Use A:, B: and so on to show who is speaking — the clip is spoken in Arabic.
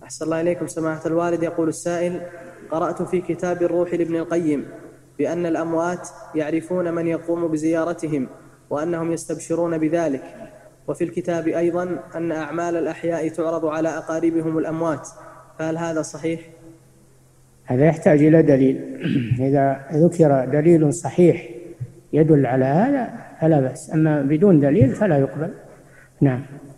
A: أحسن الله إليكم سماحة الوالد. يقول السائل: قرأت في كتاب الروح لابن القيم بأن الأموات يعرفون من يقوم بزيارتهم وأنهم يستبشرون بذلك، وفي الكتاب أيضا أن أعمال الأحياء تعرض على أقاربهم الأموات، فهل هذا صحيح؟
B: هذا يحتاج إلى دليل. إذا ذكر دليل صحيح يدل على هذا فلا بأس، أما بدون دليل فلا يقبل. نعم.